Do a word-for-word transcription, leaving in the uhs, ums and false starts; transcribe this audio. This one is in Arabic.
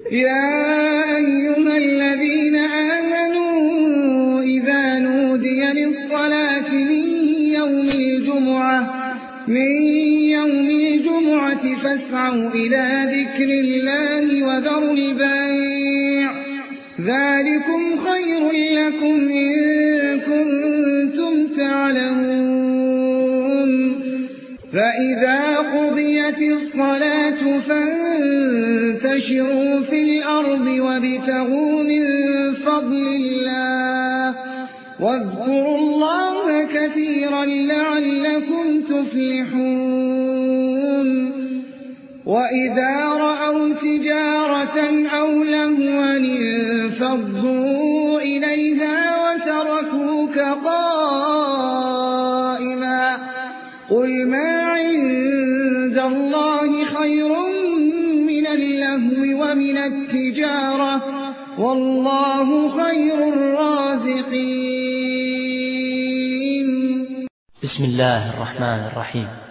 يا أيها الذين آمنوا إذا نودي للصلاة من يوم الجمعة من يوم الجمعة فاسعوا إلى ذكر الله وذروا البيع ذلكم خير لكم إن كنتم تعلمون فإذا قضيت الصلاة فانتشروا في الأرض وابتغوا من فضل الله واذكروا الله كثيرا لعلكم تفلحون وإذا رأوا تجارة أو لهوا انفضوا إليها وتركوك قائما قل ما عند الله خير من اللهو ومن التجارة والله خير الرازقين. بسم الله الرحمن الرحيم.